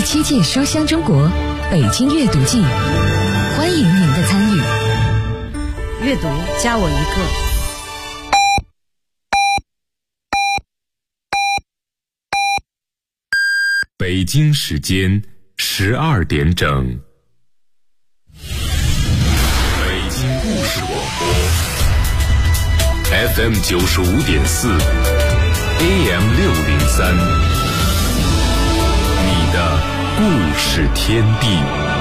第7届书香中国北京阅读季，欢迎您的参与。 阅读加我一个。 北京时间12点整。北京故事广播 FM 95.4 AM 603，你的故事天地，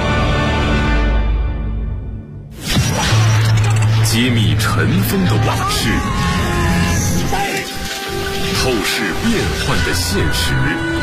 揭秘尘封的往事，透视变幻的现实，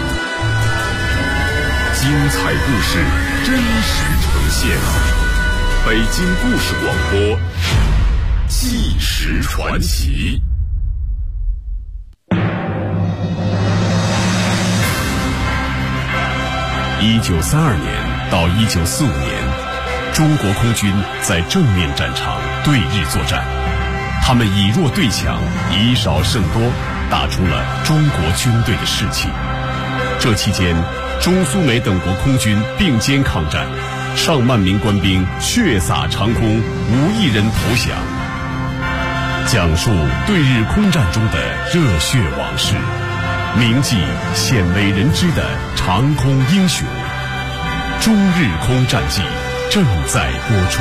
精彩故事真实呈现。北京故事广播，纪实传奇。1932年到1945年，中国空军在正面战场对日作战，他们以弱对强，以少胜多，打出了中国军队的士气。这期间，中苏美等国空军并肩抗战，上万名官兵血洒长空，无一人投降。讲述对日空战中的热血往事，铭记鲜为人知的长空英雄。中日空战记正在播出。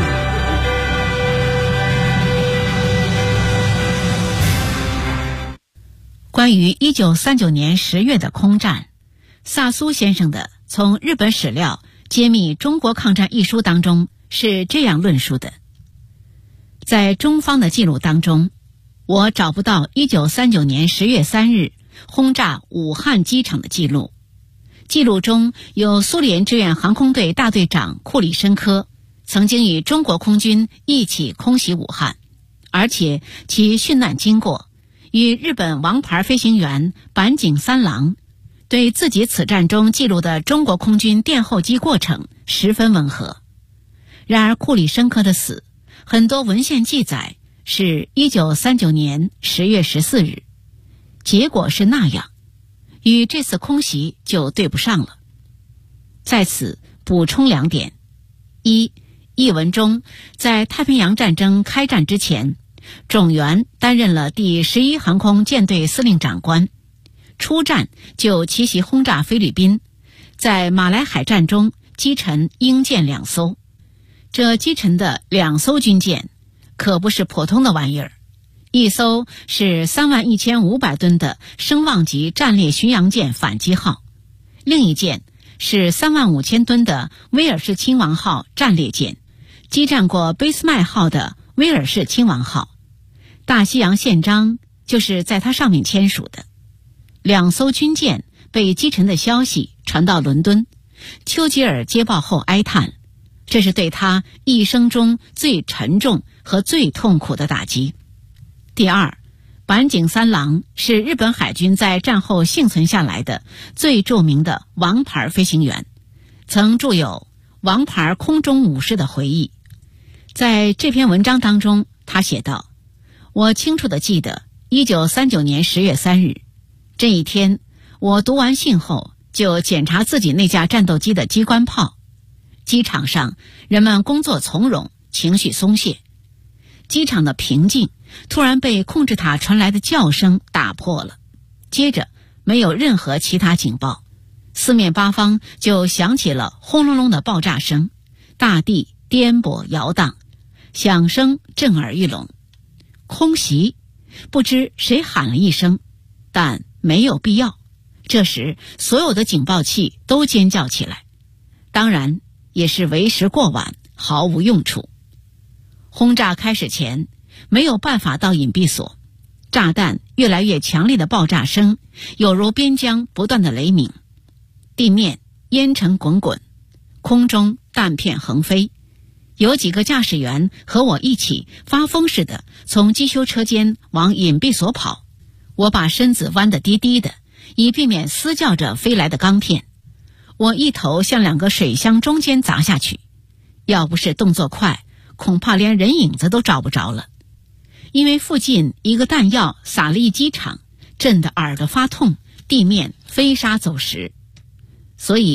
关于1939年10月的空战，萨苏先生的《从日本史料揭秘中国抗战》一书当中是这样论述的：在中方的记录当中，我找不到1939年10月3日轰炸武汉机场的记录。记录中有苏联志愿航空队大队长库里申科曾经与中国空军一起空袭武汉，而且其殉难经过与日本王牌飞行员坂井三郎对自己此战中记录的中国空军殿后机过程十分吻合。然而库里申科的死，很多文献记载是1939年10月14日，结果是那样，与这次空袭就对不上了。在此补充2点：一，译文中在太平洋战争开战之前，种元担任了第11航空舰队司令长官，出战就奇袭轰炸菲律宾，在马来海战中击沉英舰2艘。这击沉的2艘军舰可不是普通的玩意儿，一艘是31500吨的声望级战列巡洋舰反击号，另一舰是35000吨的威尔士亲王号战列舰，激战过俾斯麦号的威尔士亲王号。大西洋宪章就是在它上面签署的。2艘军舰被击沉的消息传到伦敦，丘吉尔接报后哀叹，这是对他一生中最沉重和最痛苦的打击。第二，坂井三郎是日本海军在战后幸存下来的最著名的王牌飞行员，曾著有《王牌空中武士的回忆》。在这篇文章当中，他写道：我清楚地记得1939年10月3日，这一天我读完信后就检查自己那架战斗机的机关炮。机场上人们工作从容，情绪松懈。机场的平静突然被控制塔传来的叫声打破了，接着没有任何其他警报，四面八方就响起了轰隆隆的爆炸声，大地颠簸摇荡，响声震耳欲聋。空袭，不知谁喊了一声，但没有必要。这时所有的警报器都尖叫起来，当然也是为时过晚，毫无用处。轰炸开始前没有办法到隐蔽所，炸弹越来越强烈的爆炸声有如边疆不断的雷鸣，地面烟尘滚滚，空中弹片横飞。有几个驾驶员和我一起发疯似的从机修车间往隐蔽所跑，我把身子弯得低低的，以避免撕叫着飞来的钢片。我一头向2个水箱中间砸下去，要不是动作快，恐怕连人影子都找不着了。因为附近一个弹药撒了一机场，震得耳朵发痛，地面飞沙走石。所以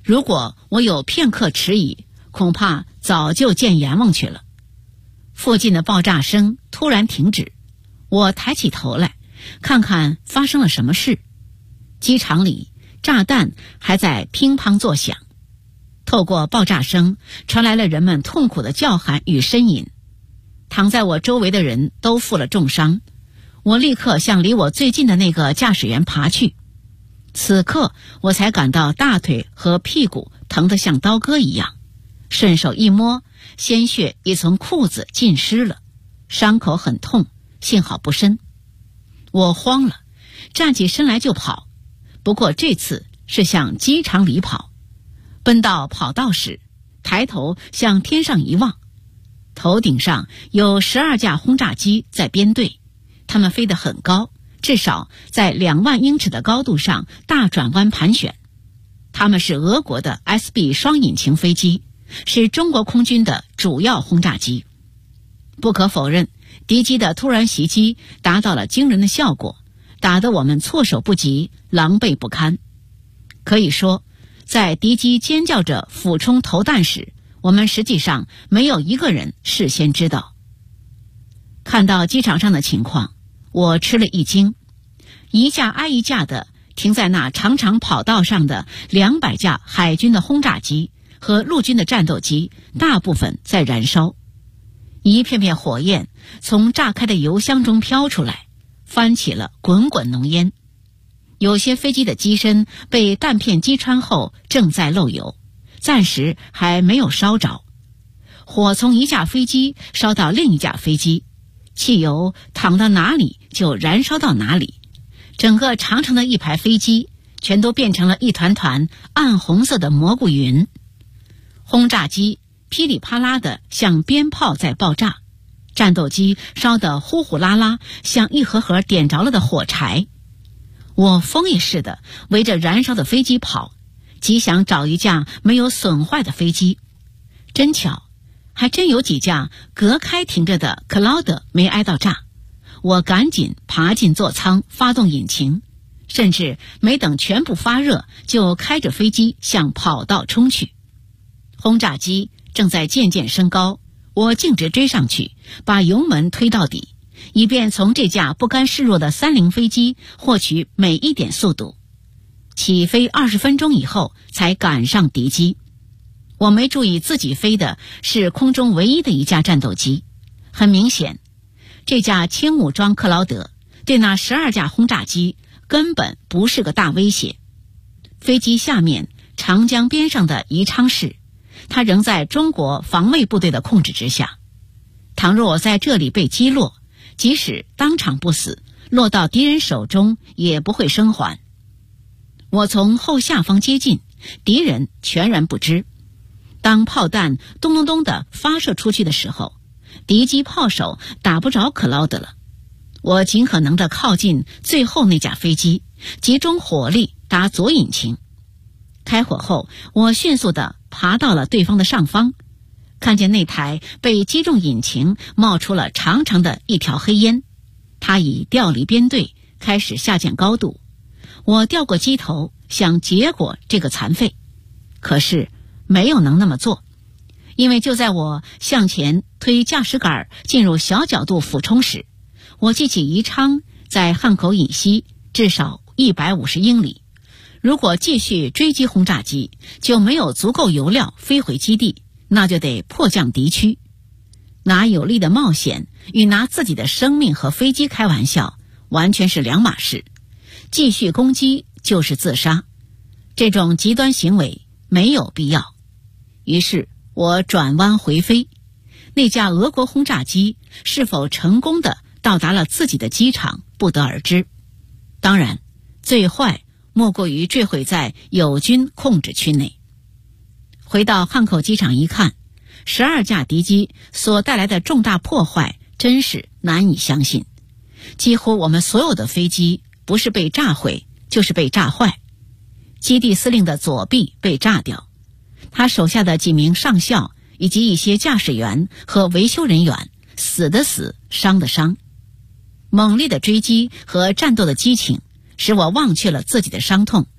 如果我有片刻迟疑，恐怕早就见阎王去了。附近的爆炸声突然停止，我抬起头来，看看发生了什么事。机场里炸弹还在乒乓作响，透过爆炸声传来了人们痛苦的叫喊与呻吟。躺在我周围的人都负了重伤，我立刻向离我最近的那个驾驶员爬去。此刻我才感到大腿和屁股疼得像刀割一样，顺手一摸，鲜血已从裤子浸湿了，伤口很痛，幸好不深。我慌了，站起身来就跑，不过这次是向机场里跑。奔到跑道时，抬头向天上一望，头顶上有12架轰炸机在编队，它们飞得很高，至少在2万英尺的高度上大转弯盘旋。它们是俄国的 SB 双引擎飞机，是中国空军的主要轰炸机。不可否认，敌机的突然袭击达到了惊人的效果，打得我们措手不及，狼狈不堪。可以说，在敌机尖叫着俯冲投弹时，我们实际上没有一个人事先知道。看到机场上的情况，我吃了一惊，一架挨一架的停在那长长跑道上的200架海军的轰炸机和陆军的战斗机，大部分在燃烧。一片片火焰从炸开的油箱中飘出来，翻起了滚滚浓烟。有些飞机的机身被弹片击穿后正在漏油，暂时还没有烧着。火从一架飞机烧到另一架飞机，汽油淌到哪里就燃烧到哪里，整个长长的一排飞机全都变成了一团团暗红色的蘑菇云。轰炸机噼里啪啦的像鞭炮在爆炸，战斗机烧得呼呼啦啦，像一盒盒点着了的火柴。我疯一似的围着燃烧的飞机跑，极想找一架没有损坏的飞机。真巧，还真有几架隔开停着的克劳德没挨到炸。我赶紧爬进座舱，发动引擎，甚至没等全部发热，就开着飞机向跑道冲去。轰炸机正在渐渐升高，我径直追上去，把油门推到底，以便从这架不甘示弱的30飞机获取每一点速度。起飞20分钟以后才赶上敌机。我没注意自己飞的是空中唯一的一架战斗机。很明显，这架轻武装克劳德对那12架轰炸机根本不是个大威胁。飞机下面长江边上的宜昌市，它仍在中国防卫部队的控制之下。倘若我在这里被击落，即使当场不死，落到敌人手中也不会生还。我从后下方接近，敌人全然不知。当炮弹咚咚咚地发射出去的时候，敌机炮手打不着克劳德了。我尽可能地靠近最后那架飞机，集中火力打左引擎。开火后，我迅速地爬到了对方的上方，看见那台被击中引擎冒出了长长的一条黑烟，它已调离编队，开始下降高度。我掉过机头，想结果这个残废，可是没有能那么做，因为就在我向前推驾驶杆进入小角度俯冲时，我记起宜昌在汉口以西至少150英里，如果继续追击轰炸机，就没有足够油料飞回基地，那就得迫降敌区。拿有力的冒险与拿自己的生命和飞机开玩笑完全是两码事，继续攻击就是自杀，这种极端行为没有必要。于是我转弯回飞，那架俄国轰炸机是否成功地到达了自己的机场不得而知。当然，最坏莫过于坠毁在友军控制区内。回到汉口机场一看，12架敌机所带来的重大破坏真是难以相信。几乎我们所有的飞机不是被炸毁就是被炸坏。基地司令的左臂被炸掉，他手下的几名上校以及一些驾驶员和维修人员死的死，伤的伤。猛烈的追击和战斗的激情使我忘却了自己的伤痛，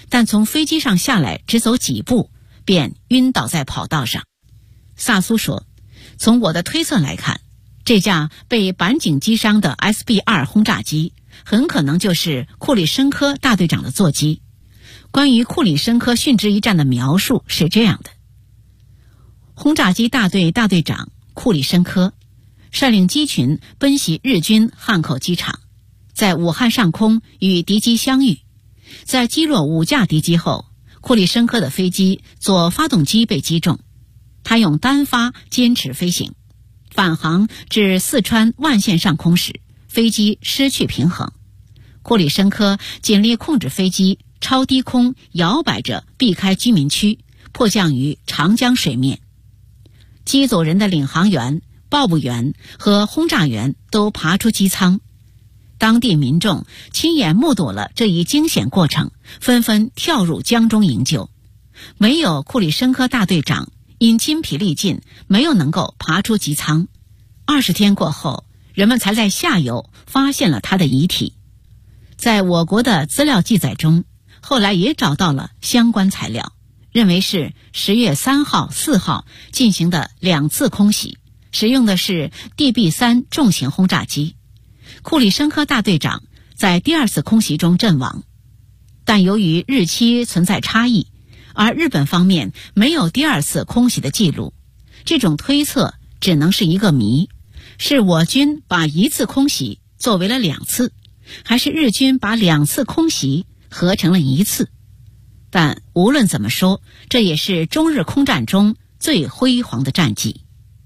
但从飞机上下来只走几步，便晕倒在跑道上。萨苏说，从我的推测来看，这架被板井击伤的 SB-2 轰炸机很可能就是库里申科大队长的座机。关于库里申科殉职一战的描述是这样的：轰炸机大队大队长库里申科率领机群奔袭日军汉口机场，在武汉上空与敌机相遇，在击落5架敌机后，库里申科的飞机左发动机被击中，他用单发坚持飞行，返航至四川万县上空时，飞机失去平衡，库里申科尽力控制飞机超低空摇摆着避开居民区，迫降于长江水面。机组人的领航员、报务员和轰炸员都爬出机舱，当地民众亲眼目睹了这一惊险过程，纷纷跳入江中营救。没有库里申科大队长因筋疲力尽没有能够爬出机舱，20天过后，人们才在下游发现了他的遗体。在我国的资料记载中，后来也找到了相关材料，认为是10月3号、4号进行的2次空袭，使用的是 DB-3 重型轰炸机。库里申科大队长在第2次空袭中阵亡，但由于日期存在差异，而日本方面没有第2次空袭的记录，这种推测只能是一个谜：是我军把1次空袭作为了2次，还是日军把2次空袭合成了1次？但无论怎么说，这也是中日空战中最辉煌的战绩。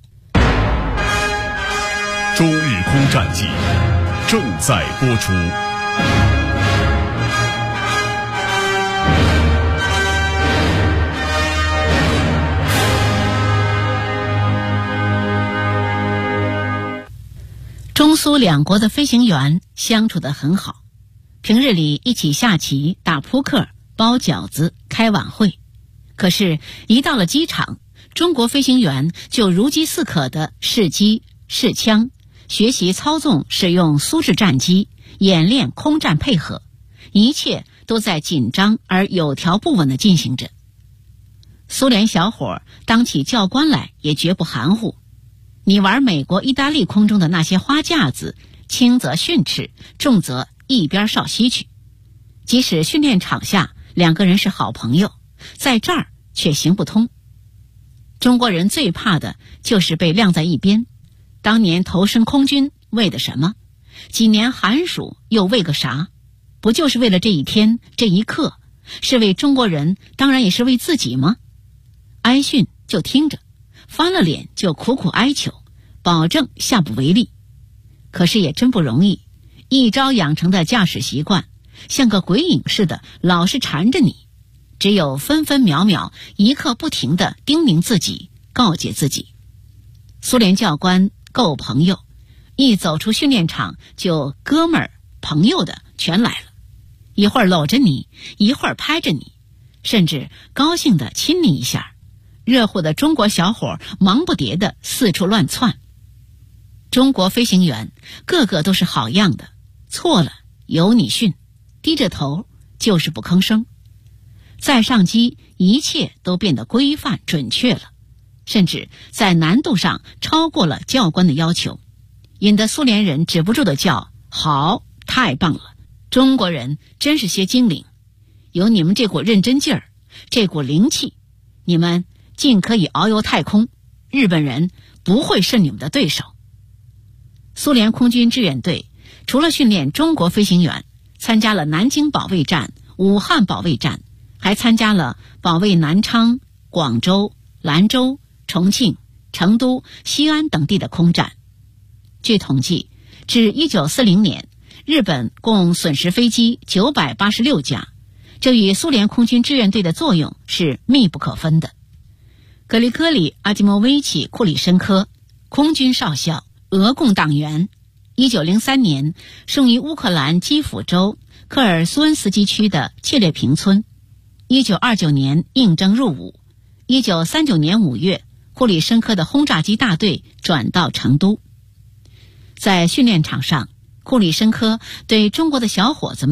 中日空战记正在播出。 中苏两国的飞行员相处得很好，平日里一起下棋、打扑克、包饺子、开晚会。可是，一到了机场，中国飞行员就如饥似渴地试机、试枪，学习操纵使用苏式战机，演练空战配合，一切都在紧张而有条不紊地进行着。苏联小伙当起教官来也绝不含糊，你玩美国、意大利空中的那些花架子，轻则训斥，重则一边稍息去。即使训练场下两个人是好朋友，在这儿却行不通。中国人最怕的就是被晾在一边。当年投身空军为的什么？几年寒暑又为个啥？不就是为了这一天、这一刻？是为中国人，当然也是为自己吗？挨训就听着，翻了脸就苦苦哀求，保证下不为例。可是也真不容易，一朝养成的驾驶习惯，像个鬼影似的，老是缠着你。只有分分秒秒、一刻不停地叮咛自己，告诫自己。苏联教官够朋友，一走出训练场就哥们儿、朋友的全来了，一会儿搂着你，一会儿拍着你，甚至高兴地亲你一下。热乎的中国小伙忙不迭地四处乱窜。中国飞行员个个都是好样的，错了由你训，低着头就是不吭声。再上机，一切都变得规范准确了，甚至在难度上超过了教官的要求，引得苏联人止不住地叫好，太棒了，中国人真是些精灵，有你们这股认真劲儿，这股灵气，你们尽可以遨游太空，日本人不会是你们的对手。苏联空军志愿队除了训练中国飞行员，参加了南京保卫战、武汉保卫战，还参加了保卫南昌、广州、兰州、重庆、成都、西安等地的空战。据统计，至1940年，日本共损失飞机986架，这与苏联空军志愿队的作用是密不可分的。格里戈里·阿基莫维奇·库里申科，空军少校，俄共党员，1903年生于乌克兰基辅州科尔苏恩斯基区的切列平村。1929年应征入伍。1939年5月，库里申科的轰炸机大队转到成都。在训练场上，库里申科对中国的小伙子们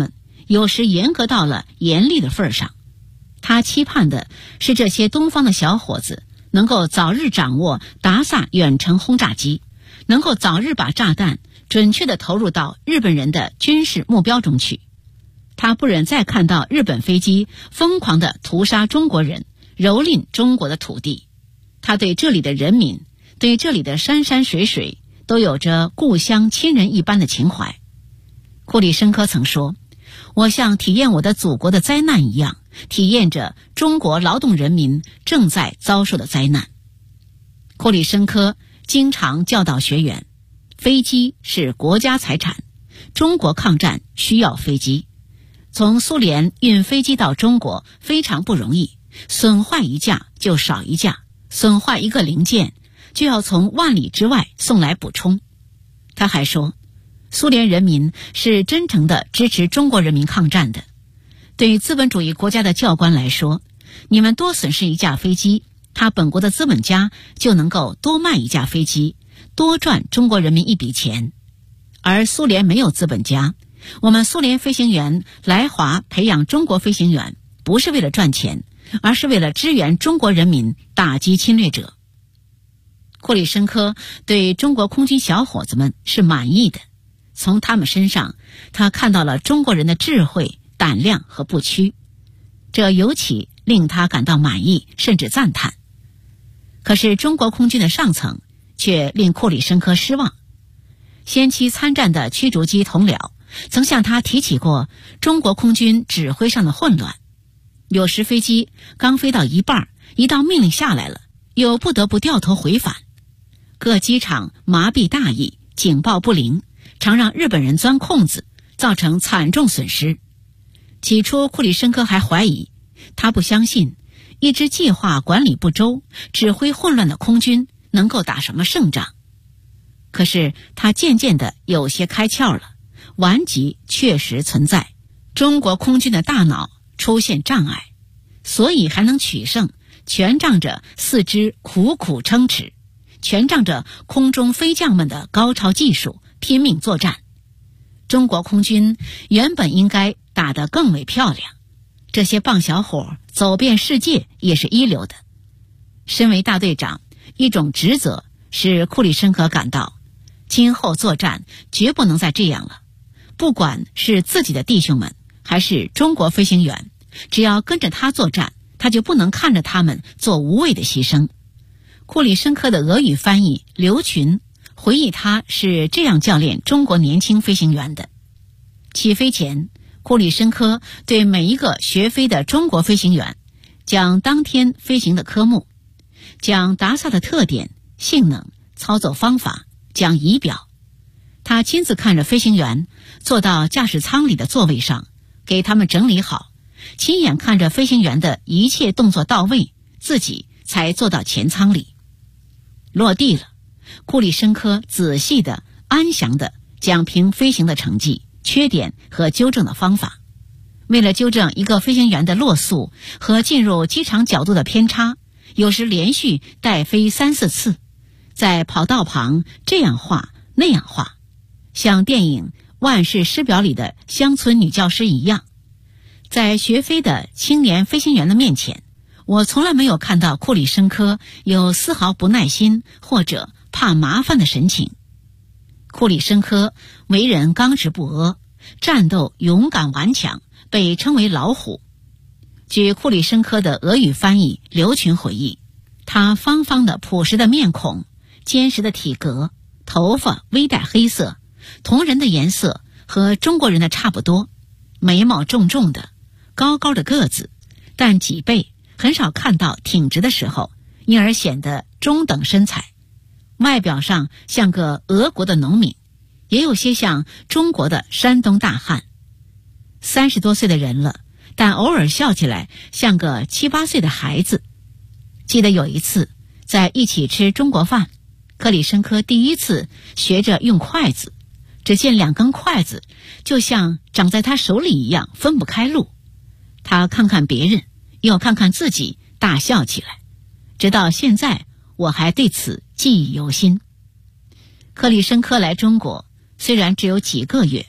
有时严格到了严厉的份上。他期盼的是这些东方的小伙子能够早日掌握达萨远程轰炸机，能够早日把炸弹准确地投入到日本人的军事目标中去。他不忍再看到日本飞机疯狂地屠杀中国人，蹂躏中国的土地。他对这里的人民，对这里的山山水水都有着故乡亲人一般的情怀。库里申科曾说，我像体验我的祖国的灾难一样，体验着中国劳动人民正在遭受的灾难。库里申科经常教导学员，飞机是国家财产，中国抗战需要飞机。从苏联运飞机到中国非常不容易，损坏一架就少一架，损坏一个零件就要从万里之外送来补充。他还说，苏联人民是真诚地支持中国人民抗战的。对资本主义国家的教官来说，你们多损失一架飞机，他本国的资本家就能够多卖一架飞机，多赚中国人民一笔钱。而苏联没有资本家，我们苏联飞行员来华培养中国飞行员，不是为了赚钱，而是为了支援中国人民打击侵略者。库里申科对中国空军小伙子们是满意的，从他们身上他看到了中国人的智慧、胆量和不屈，这尤其令他感到满意，甚至赞叹。可是中国空军的上层却令库里申科失望。先期参战的驱逐机同僚曾向他提起过中国空军指挥上的混乱，有时飞机刚飞到一半，一道命令下来了，又不得不掉头回返。各机场麻痹大意，警报不灵，常让日本人钻空子，造成惨重损失。起初库里申科还怀疑，他不相信一支计划管理不周、指挥混乱的空军能够打什么胜仗。可是他渐渐地有些开窍了，顽疾确实存在，中国空军的大脑出现障碍，所以还能取胜，全仗着四肢苦苦撑持，全仗着空中飞将们的高超技术拼命作战。中国空军原本应该打得更为漂亮，这些棒小伙走遍世界也是一流的。身为大队长，一种职责使库里申科感到，今后作战绝不能再这样了。不管是自己的弟兄们，还是中国飞行员，只要跟着他作战，他就不能看着他们做无谓的牺牲。库里申科的俄语翻译刘群回忆，他是这样教练中国年轻飞行员的。起飞前，库里申科对每一个学飞的中国飞行员讲当天飞行的科目，讲达萨的特点、性能、操作方法，讲仪表。他亲自看着飞行员坐到驾驶舱里的座位上，给他们整理好，亲眼看着飞行员的一切动作到位，自己才坐到前舱里。落地了，库里申科仔细的、安详的讲评飞行的成绩、缺点和纠正的方法。为了纠正一个飞行员的落速和进入机场角度的偏差，有时连续带飞3-4次，在跑道旁这样画那样画，像电影《万世师表》里的乡村女教师一样。在学飞的青年飞行员的面前，我从来没有看到库里申科有丝毫不耐心或者怕麻烦的神情。库里申科为人刚直不阿，战斗勇敢顽强，被称为老虎。据库里申科的俄语翻译刘群回忆，他方方的朴实的面孔，坚实的体格，头发微带黑色，同人的颜色和中国人的差不多，眉毛重重的，高高的个子，但脊背很少看到挺直的时候，因而显得中等身材。外表上像个俄国的农民，也有些像中国的山东大汉。30多岁的人了，但偶尔笑起来像个7、8岁的孩子。记得有一次在一起吃中国饭，克里申科第一次学着用筷子，只见2根筷子就像长在他手里一样分不开路。他看看别人，又看看自己，大笑起来。直到现在，我还对此记忆犹新。克里申科来中国虽然只有几个月，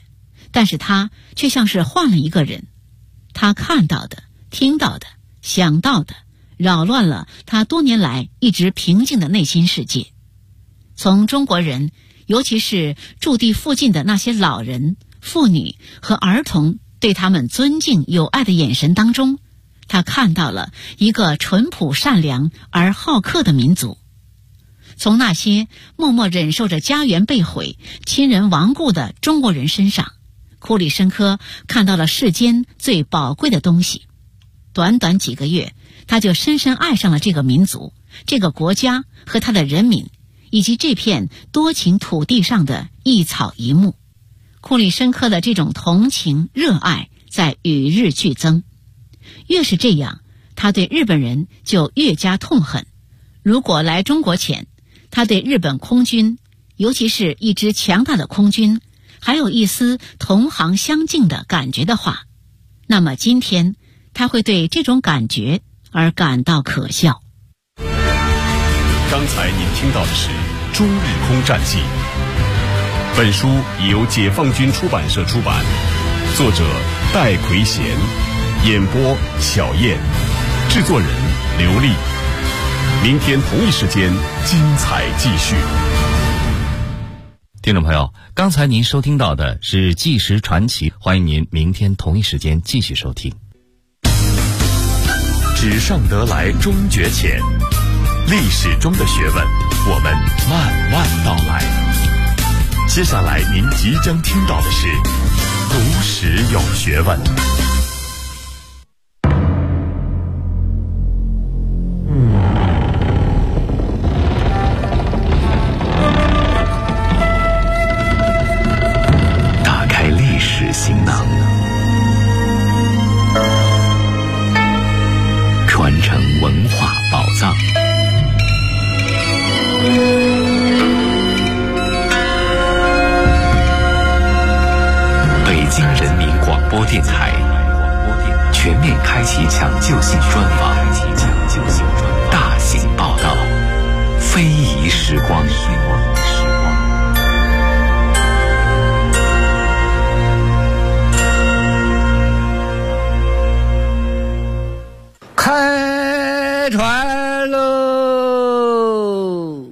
但是他却像是换了一个人。他看到的、听到的、想到的，扰乱了他多年来一直平静的内心世界。从中国人，尤其是驻地附近的那些老人、妇女和儿童对他们尊敬友爱的眼神当中，他看到了一个淳朴善良而好客的民族。从那些默默忍受着家园被毁、亲人亡故的中国人身上，库里申科看到了世间最宝贵的东西。短短几个月，他就深深爱上了这个民族、这个国家和他的人民，以及这片多情土地上的一草一木。库里申科的这种同情、热爱在与日俱增。越是这样，他对日本人就越加痛恨。如果来中国前，他对日本空军，尤其是一支强大的空军，还有一丝同行相敬的感觉的话，那么今天他会对这种感觉而感到可笑。 刚才您听到的是《中日空战记》，本书由解放军出版社出版，作者戴奎贤，演播小燕，制作人刘丽。明天同一时间精彩继续。 听众朋友，刚才您收听到的是纪实传奇，欢迎您明天同一时间继续收听。 纸上得来终觉浅，历史中的学问我们慢慢道来。接下来您即将听到的是读史有学问。 打开历史行囊，传承文化宝藏。北京人民广播电台全面开启抢救性专访，大型报道，非遗时光。 开船喽！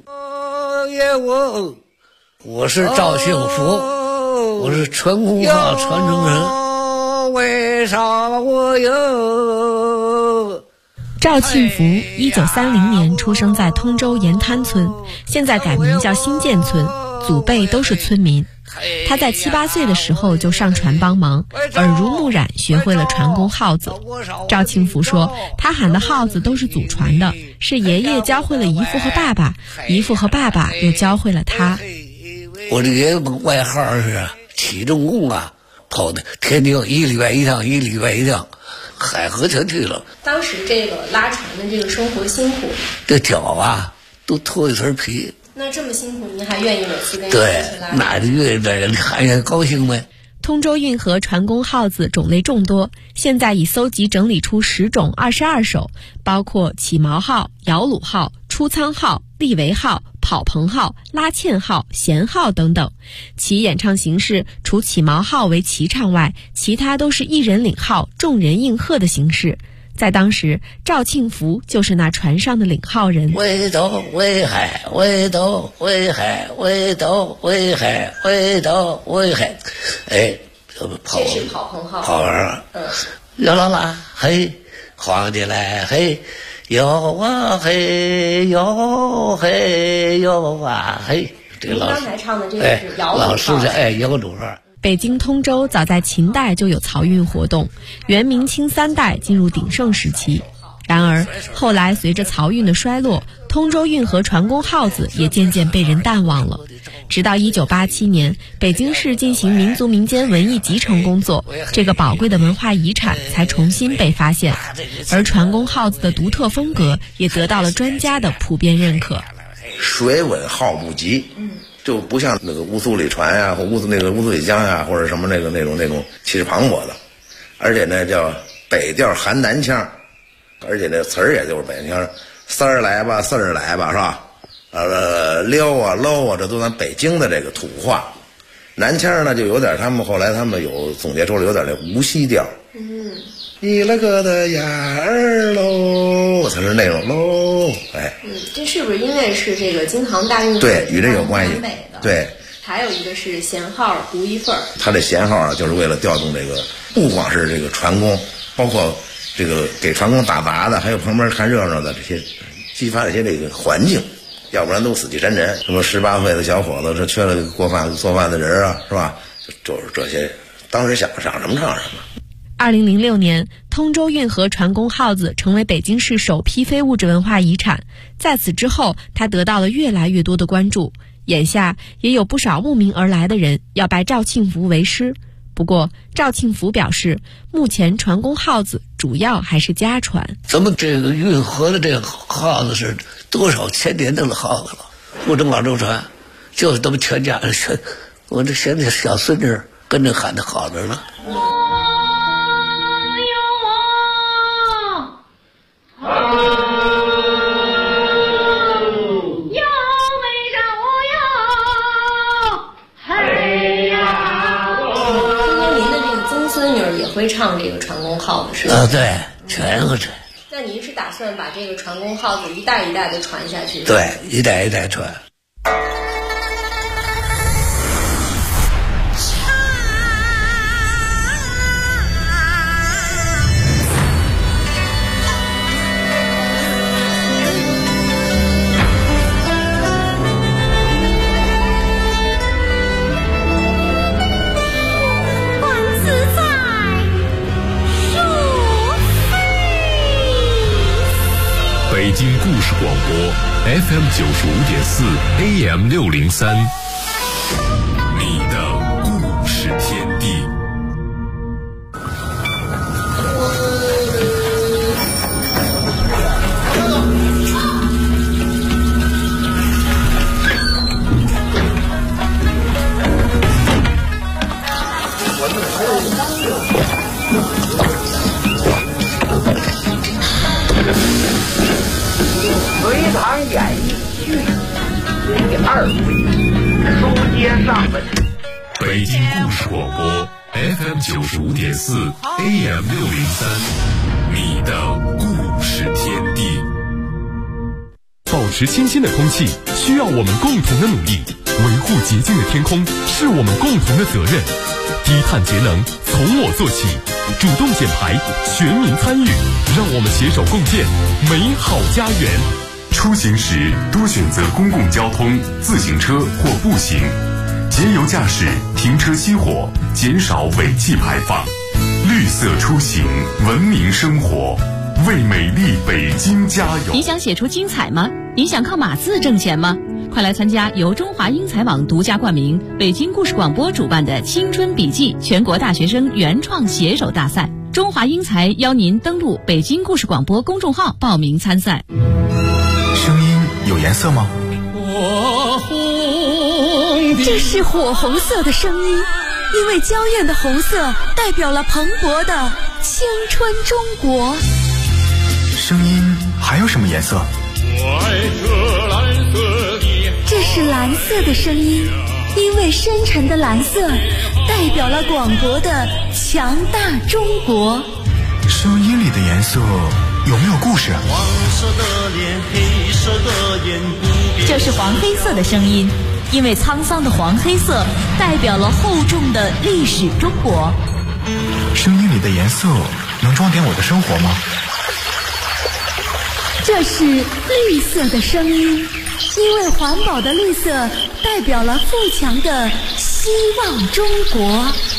我是赵幸福，我是船工号传承人。为啥我有？ 赵庆福1930年出生在通州盐滩村，现在改名叫新建村，祖辈都是村民。他在7、8岁的时候就上船帮忙，耳濡目染学会了船工号子。赵庆福说，他喊的号子都是祖传的，是爷爷教会了姨父和爸爸，姨父和爸爸又教会了他。 我的爷爷外号是起重工啊，跑的天津1礼拜1趟，1礼拜1趟，海河全去了。 当时这个拉船的这个生活辛苦， 这脚啊都脱一层皮。 那这么辛苦，您还愿意每次跟对，那就愿意在这里看见高兴呗。 通州运河船工号子种类众多，现在已搜集整理出10种22首，包括起锚号、摇橹号、出舱号、立桅号、跑棚号、拉纤号、舷号等等。其演唱形式除起锚号为齐唱外，其他都是一人领号，众人应和的形式。在当时，赵庆福就是那船上的领号人。 围斗围海，围斗围海，围斗围海，围斗围海。哎，跑这是跑棚号。 跑完了，摇啦啦，嘿，晃起来，嘿，摇啊嘿，摇嘿摇啊嘿。这个刚才唱的这个是摇橹号。 老师是摇橹号。 北京通州早在秦代就有漕运活动，元明清3代进入鼎盛时期。然而后来随着漕运的衰落，通州运河船工号子也渐渐被人淡忘了。直到1987年，北京市进行民族民间文艺集成工作，这个宝贵的文化遗产才重新被发现，而船工号子的独特风格也得到了专家的普遍认可。 水稳号不急，就不像那个乌苏里船呀，或乌苏里江呀，或者什么那种气势磅礴的，而且呢叫北调含南腔，而且那词儿也就是北腔，丝儿来吧，四儿来吧，是吧？撩啊搂啊，这都咱北京的这个土话。 南腔呢就有点后来他们有总结出来有点那无锡调。你了个的眼儿喽，它是那种喽，哎。 这是不是因为是这个京杭大运河？ 对，与这有关系。对。 还有一个是弦号独一份儿。 它这弦号啊，就是为了调动这个，不光是这个船工，包括这个给船工打杂的，还有旁边看热闹的这些，激发一些这个环境。要不然都死气沉沉。什么18岁的小伙子，这缺了做饭的人啊，是吧？就是这些，当时想什么唱什么。 2006年，通州运河船工号子成为北京市首批非物质文化遗产。在此之后，它得到了越来越多的关注。眼下也有不少慕名而来的人要拜赵庆福为师。不过，赵庆福表示，目前船工号子主要还是家传。 咱们这个运河的这个号子是多少千年的号子了，不止广州船，就是咱们全家人，我这现在小孙女跟着喊的好着呢。 会唱这个船工号子是吧？ 对，全会唱。 那您是打算把这个船工号子一代一代的传下去？ 对，一代一代传。 北京故事广播 FM 95.4 AM 603，你的故事天地。 隋唐演义序第2回，书接上文。 北京故事广播 FM 95.4 AM 603，你的故事天地。 保持清新的空气需要我们共同的努力，维护洁净的天空是我们共同的责任。低碳节能从我做起，主动减排，全民参与，让我们携手共建美好家园。 出行时多选择公共交通、自行车或步行，节油驾驶，停车熄火，减少尾气排放。绿色出行，文明生活，为美丽北京加油！ 你想写出精彩吗？你想靠码字挣钱吗？快来参加由中华英才网独家冠名、北京故事广播主办的青春笔记全国大学生原创写手大赛。中华英才邀您登录北京故事广播公众号报名参赛。 声音有颜色吗？ 这是火红色的声音，因为娇艳的红色代表了蓬勃的青春中国。 声音还有什么颜色？ 这是蓝色的声音，因为深沉的蓝色代表了广博的强大中国。 声音里的颜色有没有故事？ 黄色的脸，黑色的眼， 这是黄黑色的声音，因为沧桑的黄黑色代表了厚重的历史中国。 声音里的颜色能装点我的生活吗？ 这是绿色的声音，因为环保的绿色代表了富强的希望中国。